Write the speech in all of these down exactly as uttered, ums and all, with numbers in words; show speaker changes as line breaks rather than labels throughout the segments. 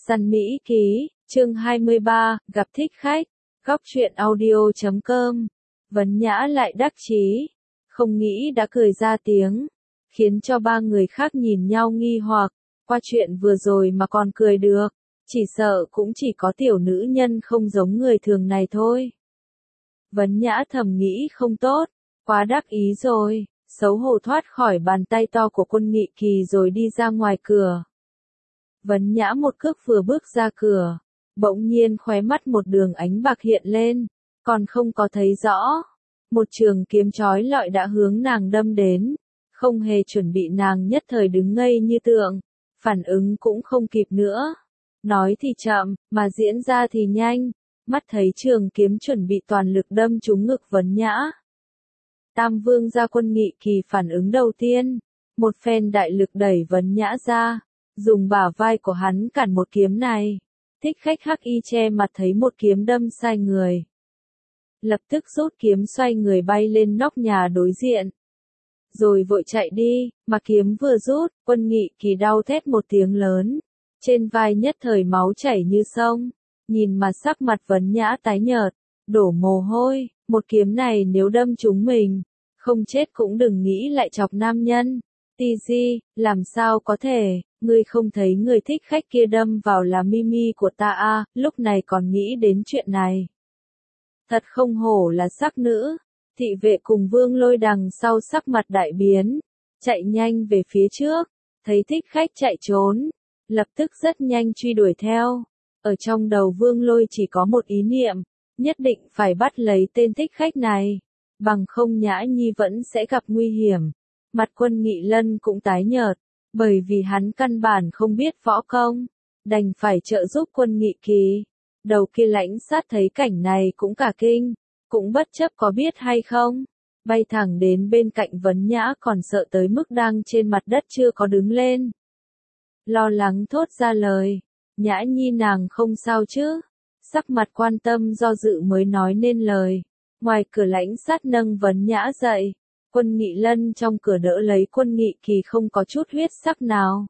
Săn Mỹ Ký, chương hai mươi ba, gặp thích khách, góc truyện audio chấm com. Vấn Nhã lại đắc chí, không nghĩ đã cười ra tiếng, khiến cho ba người khác nhìn nhau nghi hoặc, qua chuyện vừa rồi mà còn cười được, chỉ sợ cũng chỉ có tiểu nữ nhân không giống người thường này thôi. Vấn Nhã thầm nghĩ không tốt, quá đắc ý rồi, xấu hổ thoát khỏi bàn tay to của Quân Nghị Kỳ rồi đi ra ngoài cửa. Vấn Nhã một cước vừa bước ra cửa, bỗng nhiên khóe mắt một đường ánh bạc hiện lên, còn không có thấy rõ. Một trường kiếm chói lọi đã hướng nàng đâm đến, không hề chuẩn bị nàng nhất thời đứng ngây như tượng, phản ứng cũng không kịp nữa. Nói thì chậm, mà diễn ra thì nhanh, mắt thấy trường kiếm chuẩn bị toàn lực đâm trúng ngực Vấn Nhã. Tam Vương gia Quân Nghị Kỳ phản ứng đầu tiên, một phen đại lực đẩy Vấn Nhã ra, dùng bả vai của hắn cản một kiếm này. Thích khách hắc y che mặt thấy một kiếm đâm sai người, lập tức rút kiếm xoay người bay lên nóc nhà đối diện, rồi vội chạy đi, mà kiếm vừa rút, Quân Nghị Kỳ đau thét một tiếng lớn, trên vai nhất thời máu chảy như sông, nhìn mà sắc mặt Vấn Nhã tái nhợt, đổ mồ hôi, một kiếm này nếu đâm trúng mình, không chết cũng đừng nghĩ lại chọc nam nhân. Ti Di, làm sao có thể, ngươi không thấy người thích khách kia đâm vào là Mimi của ta à, lúc này còn nghĩ đến chuyện này. Thật không hổ là sắc nữ. Thị vệ cùng Vương Lôi đằng sau sắc mặt đại biến, chạy nhanh về phía trước, thấy thích khách chạy trốn, lập tức rất nhanh truy đuổi theo. Ở trong đầu Vương Lôi chỉ có một ý niệm, nhất định phải bắt lấy tên thích khách này, bằng không Nhã Nhi vẫn sẽ gặp nguy hiểm. Mặt Quân Nghị Lân cũng tái nhợt, bởi vì hắn căn bản không biết võ công, đành phải trợ giúp Quân Nghị Kỳ. Đầu kia Lãnh Sát thấy cảnh này cũng cả kinh, cũng bất chấp có biết hay không, bay thẳng đến bên cạnh Vấn Nhã còn sợ tới mức đang trên mặt đất chưa có đứng lên. Lo lắng thốt ra lời, Nhã Nhi nàng không sao chứ, sắc mặt quan tâm do dự mới nói nên lời. Ngoài cửa Lãnh Sát nâng Vấn Nhã dậy, Quân Nghị Lân trong cửa đỡ lấy Quân Nghị Kỳ không có chút huyết sắc nào.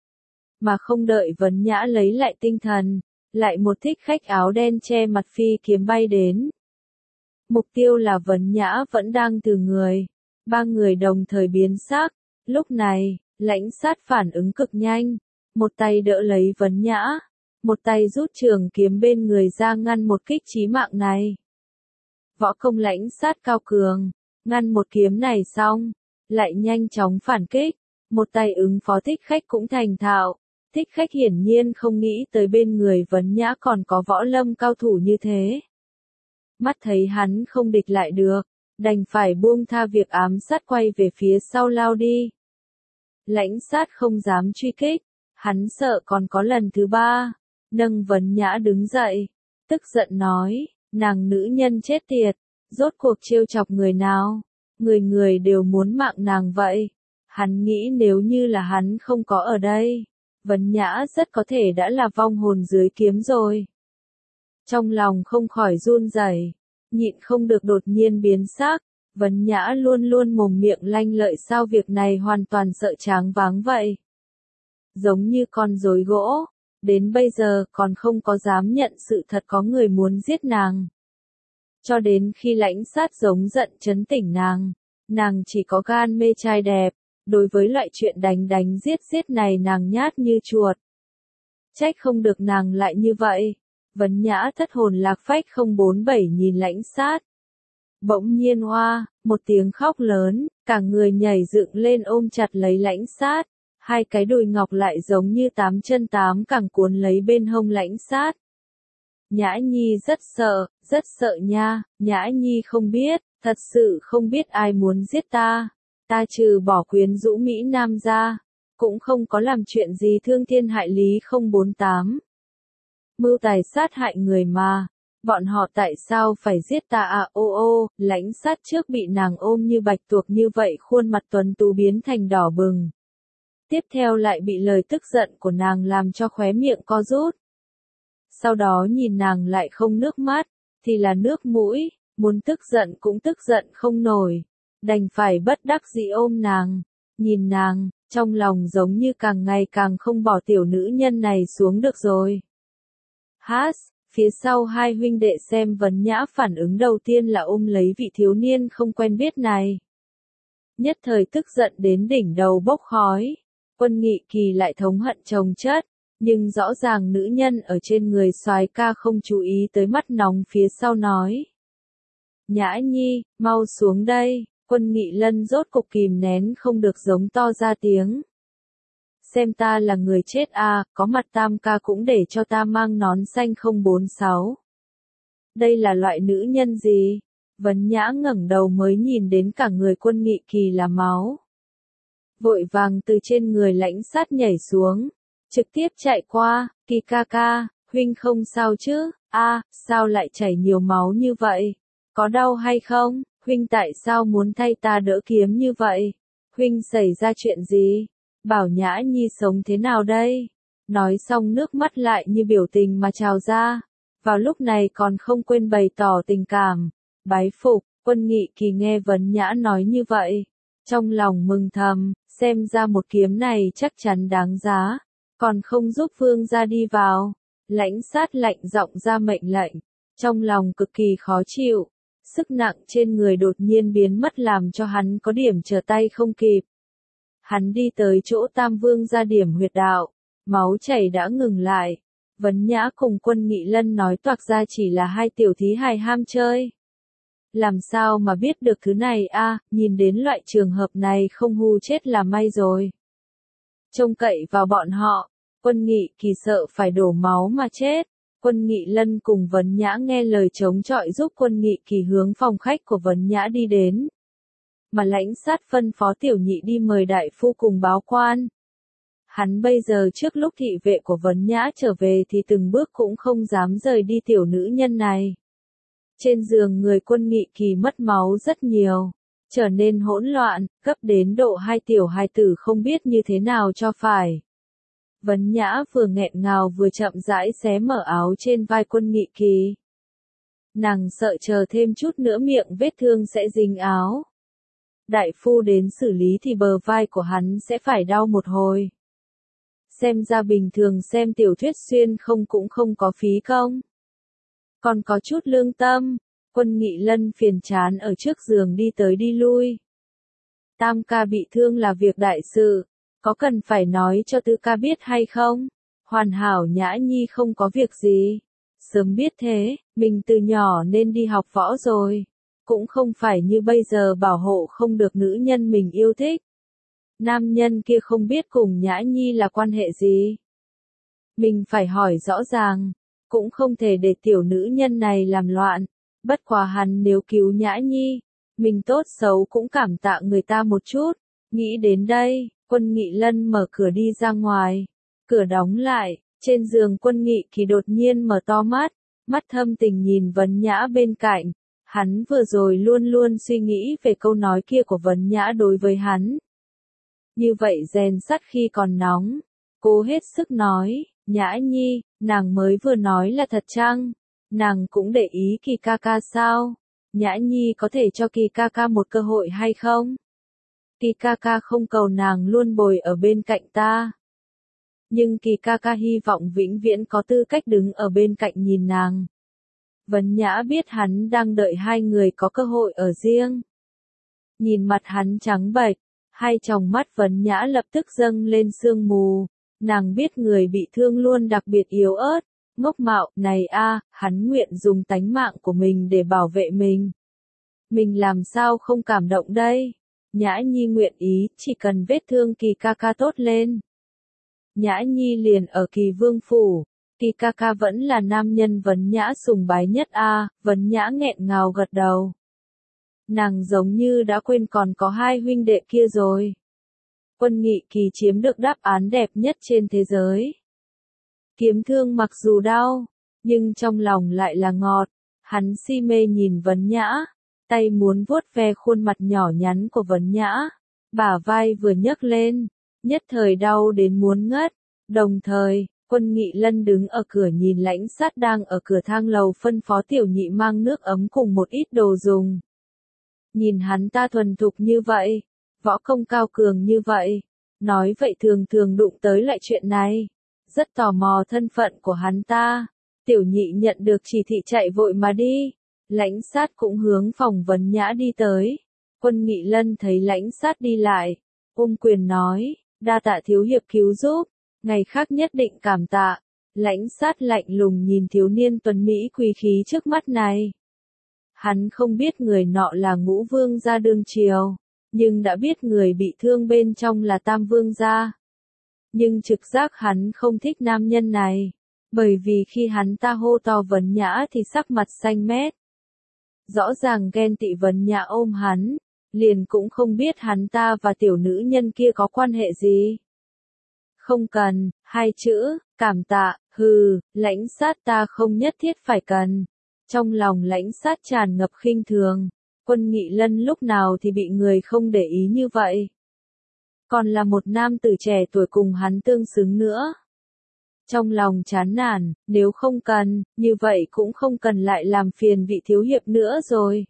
Mà không đợi Vấn Nhã lấy lại tinh thần, lại một thích khách áo đen che mặt phi kiếm bay đến. Mục tiêu là Vấn Nhã vẫn đang từ người, ba người đồng thời biến sắc, lúc này, Lãnh Sát phản ứng cực nhanh, một tay đỡ lấy Vấn Nhã, một tay rút trường kiếm bên người ra ngăn một kích chí mạng này. Võ công Lãnh Sát cao cường, ngăn một kiếm này xong, lại nhanh chóng phản kích, một tay ứng phó thích khách cũng thành thạo. Thích khách hiển nhiên không nghĩ tới bên người Vấn Nhã còn có võ lâm cao thủ như thế. Mắt thấy hắn không địch lại được, đành phải buông tha việc ám sát quay về phía sau lao đi. Lãnh Sát không dám truy kích, hắn sợ còn có lần thứ ba, nâng Vấn Nhã đứng dậy, tức giận nói, nàng nữ nhân chết tiệt, rốt cuộc trêu chọc người nào, người người đều muốn mạng nàng vậy. Hắn nghĩ nếu như là hắn không có ở đây, Vấn Nhã rất có thể đã là vong hồn dưới kiếm rồi. Trong lòng không khỏi run rẩy, nhịn không được đột nhiên biến sắc, Vấn Nhã luôn luôn mồm miệng lanh lợi sao việc này hoàn toàn sợ tráng váng vậy. Giống như con rối gỗ, đến bây giờ còn không có dám nhận sự thật có người muốn giết nàng. Cho đến khi Lãnh Sát giống giận trấn tỉnh nàng, nàng chỉ có gan mê trai đẹp. Đối với loại chuyện đánh đánh giết giết này nàng nhát như chuột. Trách không được nàng lại như vậy. Vấn Nhã thất hồn lạc phách không bốn bảy nhìn Lãnh Sát. Bỗng nhiên hoa, một tiếng khóc lớn, cả người nhảy dựng lên ôm chặt lấy Lãnh Sát. Hai cái đùi ngọc lại giống như tám chân tám cẳng cuốn lấy bên hông Lãnh Sát. Nhã Nhi rất sợ, rất sợ nha, Nhã Nhi không biết, thật sự không biết ai muốn giết ta. Ta trừ bỏ quyến rũ Mỹ Nam ra, cũng không có làm chuyện gì thương thiên hại lý không bốn tám. Mưu tài sát hại người mà, bọn họ tại sao phải giết ta à ô ô, Lãnh Sát trước bị nàng ôm như bạch tuộc như vậy khuôn mặt tuấn tú biến thành đỏ bừng. Tiếp theo lại bị lời tức giận của nàng làm cho khóe miệng co rút. Sau đó nhìn nàng lại không nước mắt, thì là nước mũi, muốn tức giận cũng tức giận không nổi. Đành phải bất đắc dĩ ôm nàng, nhìn nàng, trong lòng giống như càng ngày càng không bỏ tiểu nữ nhân này xuống được rồi. Hát, phía sau hai huynh đệ xem Vấn Nhã phản ứng đầu tiên là ôm lấy vị thiếu niên không quen biết này. Nhất thời tức giận đến đỉnh đầu bốc khói. Quân Nghị Kỳ lại thống hận chồng chất, nhưng rõ ràng nữ nhân ở trên người soái ca không chú ý tới mắt nóng phía sau nói. Nhã Nhi, mau xuống đây. Quân Nghị Lân rốt cục kìm nén không được giống to ra tiếng. Xem ta là người chết à, có mặt tam ca cũng để cho ta mang nón xanh không bốn sáu. Đây là loại nữ nhân gì? Vấn Nhã ngẩng đầu mới nhìn đến cả người Quân Nghị Kỳ là máu. Vội vàng từ trên người Lãnh Sát nhảy xuống, trực tiếp chạy qua. Kỳ ca ca, huynh không sao chứ? A, sao lại chảy nhiều máu như vậy? Có đau hay không? Huynh tại sao muốn thay ta đỡ kiếm như vậy? Huynh xảy ra chuyện gì? Bảo Nhã Nhi sống thế nào đây? Nói xong nước mắt lại như biểu tình mà trào ra. Vào lúc này còn không quên bày tỏ tình cảm. Bái phục. Quân Nghị Kỳ nghe Vấn Nhã nói như vậy, trong lòng mừng thầm, xem ra một kiếm này chắc chắn đáng giá, còn không giúp Vương gia đi vào. Lãnh Sát lạnh giọng ra mệnh lệnh, trong lòng cực kỳ khó chịu, sức nặng trên người đột nhiên biến mất làm cho hắn có điểm trở tay không kịp. Hắn đi tới chỗ Tam Vương gia điểm huyệt đạo, máu chảy đã ngừng lại. Vấn Nhã cùng Quân Nghị Lân nói toạc ra chỉ là hai tiểu thí hài ham chơi. Làm sao mà biết được thứ này a, à, nhìn đến loại trường hợp này không hù chết là may rồi. Trông cậy vào bọn họ, Quân Nghị Kỳ sợ phải đổ máu mà chết. Quân Nghị Lân cùng Vấn Nhã nghe lời chống chọi giúp Quân Nghị Kỳ hướng phòng khách của Vấn Nhã đi đến. Mà Lãnh Sát phân phó tiểu nhị đi mời đại phu cùng báo quan. Hắn bây giờ trước lúc thị vệ của Vấn Nhã trở về thì từng bước cũng không dám rời đi tiểu nữ nhân này. Trên giường người Quân Nghị Kỳ mất máu rất nhiều, trở nên hỗn loạn, gấp đến độ hai tiểu hài tử không biết như thế nào cho phải. Vấn Nhã vừa nghẹn ngào vừa chậm rãi xé mở áo trên vai Quân Nghị Kỳ. Nàng sợ chờ thêm chút nữa miệng vết thương sẽ dính áo. Đại phu đến xử lý thì bờ vai của hắn sẽ phải đau một hồi. Xem ra bình thường xem tiểu thuyết xuyên không cũng không có phí công. Còn có chút lương tâm. Quân Nghị Lân phiền chán ở trước giường đi tới đi lui. Tam ca bị thương là việc đại sự, có cần phải nói cho Tứ ca biết hay không? Hoàn hảo Nhã Nhi không có việc gì. Sớm biết thế, mình từ nhỏ nên đi học võ rồi. Cũng không phải như bây giờ bảo hộ không được nữ nhân mình yêu thích. Nam nhân kia không biết cùng Nhã Nhi là quan hệ gì. Mình phải hỏi rõ ràng, cũng không thể để tiểu nữ nhân này làm loạn. Bất quá hắn nếu cứu Nhã Nhi, mình tốt xấu cũng cảm tạ người ta một chút. Nghĩ đến đây, Quân Nghị Lân mở cửa đi ra ngoài. Cửa đóng lại, trên giường Quân Nghị Kỳ đột nhiên mở to mắt, mắt thâm tình nhìn Vấn Nhã bên cạnh. Hắn vừa rồi luôn luôn suy nghĩ về câu nói kia của Vấn Nhã đối với hắn. Như vậy rèn sắt khi còn nóng, cố hết sức nói, Nhã Nhi, nàng mới vừa nói là thật chăng? Nàng cũng để ý Kỳ ca ca sao? Nhã Nhi có thể cho Kỳ ca ca một cơ hội hay không? Kỳ ca ca không cầu nàng luôn bồi ở bên cạnh ta. Nhưng Kỳ ca ca hy vọng vĩnh viễn có tư cách đứng ở bên cạnh nhìn nàng. Vấn Nhã biết hắn đang đợi hai người có cơ hội ở riêng. Nhìn mặt hắn trắng bệch, hai tròng mắt Vấn Nhã lập tức dâng lên sương mù. Nàng biết người bị thương luôn đặc biệt yếu ớt. Ngốc mạo, này a, hắn nguyện dùng tánh mạng của mình để bảo vệ mình. Mình làm sao không cảm động đây? Nhã Nhi nguyện ý, chỉ cần vết thương Kỳ ca ca tốt lên. Nhã Nhi liền ở Kỳ Vương phủ, Kỳ ca ca vẫn là nam nhân Vấn Nhã sùng bái nhất a, à, Vấn Nhã nghẹn ngào gật đầu. Nàng giống như đã quên còn có hai huynh đệ kia rồi. Quân Nghị Kỳ chiếm được đáp án đẹp nhất trên thế giới. Kiếm thương mặc dù đau, nhưng trong lòng lại là ngọt. Hắn si mê nhìn Vấn Nhã, tay muốn vuốt ve khuôn mặt nhỏ nhắn của Vấn Nhã, bả vai vừa nhấc lên, nhất thời đau đến muốn ngất. Đồng thời, Quân Nghị Lân đứng ở cửa nhìn Lãnh Sát đang ở cửa thang lầu phân phó tiểu nhị mang nước ấm cùng một ít đồ dùng. Nhìn hắn ta thuần thục như vậy, võ công cao cường như vậy, nói vậy thường thường đụng tới lại chuyện này. Rất tò mò thân phận của hắn ta. Tiểu nhị nhận được chỉ thị chạy vội mà đi. Lãnh sát cũng hướng phòng vấn nhã đi tới. Quân Nghị Lân thấy lãnh sát đi lại, ôm quyền nói, đa tạ thiếu hiệp cứu giúp, ngày khác nhất định cảm tạ. Lãnh sát lạnh lùng nhìn thiếu niên tuấn Mỹ quý khí trước mắt này. Hắn không biết người nọ là Ngũ Vương gia đương triều, nhưng đã biết người bị thương bên trong là Tam Vương gia. Nhưng trực giác hắn không thích nam nhân này, bởi vì khi hắn ta hô to vấn nhã thì sắc mặt xanh mét. Rõ ràng ghen tị vấn nhã ôm hắn, liền cũng không biết hắn ta và tiểu nữ nhân kia có quan hệ gì. Không cần, hai chữ, cảm tạ, hừ, lãnh sát ta không nhất thiết phải cần. Trong lòng lãnh sát tràn ngập khinh thường, Quân Nghị Lân lúc nào thì bị người không để ý như vậy. Còn là một nam tử trẻ tuổi cùng hắn tương xứng nữa. Trong lòng chán nản, nếu không cần, như vậy cũng không cần lại làm phiền vị thiếu hiệp nữa rồi.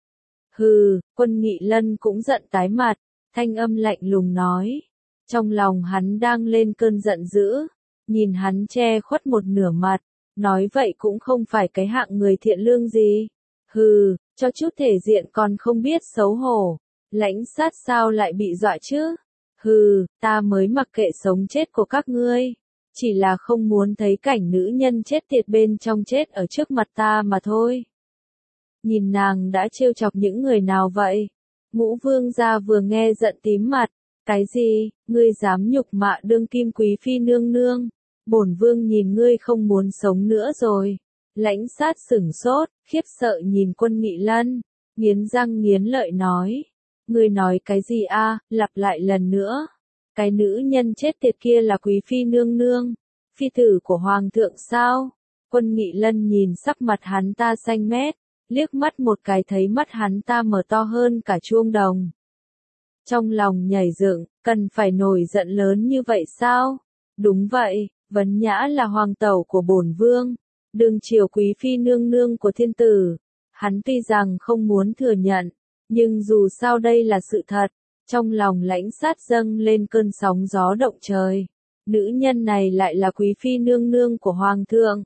Hừ, Quân Nghị Lân cũng giận tái mặt, thanh âm lạnh lùng nói. Trong lòng hắn đang lên cơn giận dữ, nhìn hắn che khuất một nửa mặt, nói vậy cũng không phải cái hạng người thiện lương gì. Hừ, cho chút thể diện còn không biết xấu hổ, lãnh sát sao lại bị dọa chứ? Hừ, ta mới mặc kệ sống chết của các ngươi, chỉ là không muốn thấy cảnh nữ nhân chết tiệt bên trong chết ở trước mặt ta mà thôi. Nhìn nàng đã trêu chọc những người nào vậy? Ngũ Vương gia vừa nghe giận tím mặt, cái gì, ngươi dám nhục mạ đương kim quý phi nương nương, bổn vương nhìn ngươi không muốn sống nữa rồi. Lãnh sát sửng sốt, khiếp sợ nhìn Quân Nghị Lân, nghiến răng nghiến lợi nói. Ngươi nói cái gì a? Lặp lại lần nữa. Cái nữ nhân chết tiệt kia là quý phi nương nương, phi tử của hoàng thượng sao? Quân Nghị Lân nhìn sắc mặt hắn ta xanh mét, liếc mắt một cái thấy mắt hắn ta mở to hơn cả chuông đồng. Trong lòng nhảy dựng, cần phải nổi giận lớn như vậy sao? Đúng vậy, Vấn Nhã là hoàng tẩu của bổn vương, đương triều quý phi nương nương của thiên tử. Hắn tuy rằng không muốn thừa nhận, nhưng dù sao đây là sự thật, trong lòng lãnh sát dâng lên cơn sóng gió động trời. Nữ nhân này lại là quý phi nương nương của hoàng thượng.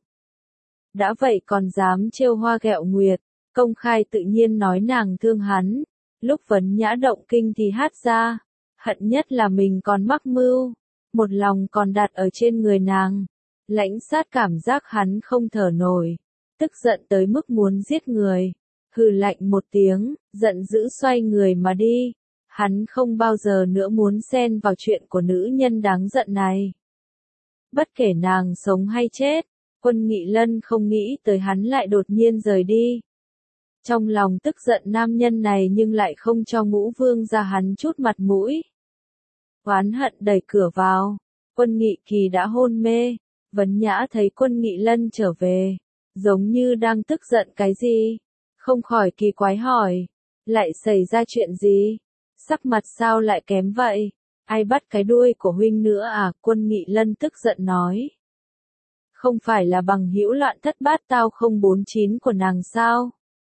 Đã vậy còn dám trêu hoa ghẹo nguyệt, công khai tự nhiên nói nàng thương hắn. Lúc Vấn Nhã động kinh thì hát ra, hận nhất là mình còn mắc mưu, một lòng còn đặt ở trên người nàng. Lãnh sát cảm giác hắn không thở nổi, tức giận tới mức muốn giết người. Hừ lạnh một tiếng, giận dữ xoay người mà đi. Hắn không bao giờ nữa muốn xen vào chuyện của nữ nhân đáng giận này. Bất kể nàng sống hay chết, Quân Nghị Lân không nghĩ tới hắn lại đột nhiên rời đi. Trong lòng tức giận nam nhân này nhưng lại không cho Ngũ Vương ra hắn chút mặt mũi. Oán hận đẩy cửa vào, Quân Nghị Kỳ đã hôn mê. Vấn Nhã thấy Quân Nghị Lân trở về, giống như đang tức giận cái gì, không khỏi kỳ quái hỏi, lại xảy ra chuyện gì? Sắc mặt sao lại kém vậy? Ai bắt cái đuôi của huynh nữa à? Quân Nghị Lân tức giận nói. Không phải là bằng hữu loạn thất bát tao không bốn chín của nàng sao?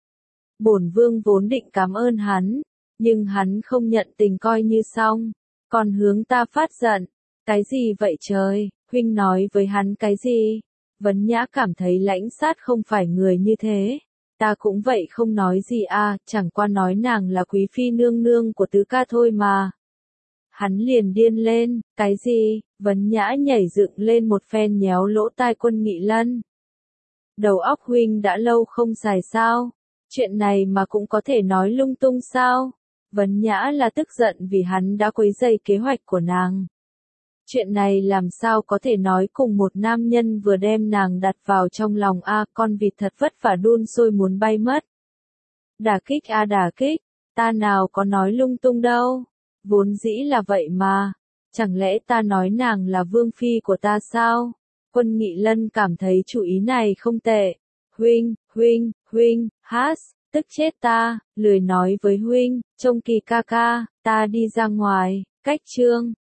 Bổn vương vốn định cảm ơn hắn, nhưng hắn không nhận tình coi như xong, còn hướng ta phát giận. Cái gì vậy trời, huynh nói với hắn cái gì? Vấn Nhã cảm thấy lãnh sát không phải người như thế. Ta cũng vậy không nói gì à, chẳng qua nói nàng là quý phi nương nương của tứ ca thôi mà. Hắn liền điên lên, cái gì? Vấn Nhã nhảy dựng lên một phen nhéo lỗ tai Quân Nghị Lân. Đầu óc huynh đã lâu không xài sao? Chuyện này mà cũng có thể nói lung tung sao? Vấn Nhã là tức giận vì hắn đã quấy rầy kế hoạch của nàng. Chuyện này làm sao có thể nói cùng một nam nhân vừa đem nàng đặt vào trong lòng a à, con vịt thật vất vả đun sôi muốn bay mất. Đả kích a à, đả kích, ta nào có nói lung tung đâu, vốn dĩ là vậy mà, chẳng lẽ ta nói nàng là vương phi của ta sao? Quân Nghị Lân cảm thấy chủ ý này không tệ. Huynh, huynh, huynh, hát, tức chết ta, lười nói với huynh, trông kỳ ca ca, ta đi ra ngoài, cách chương.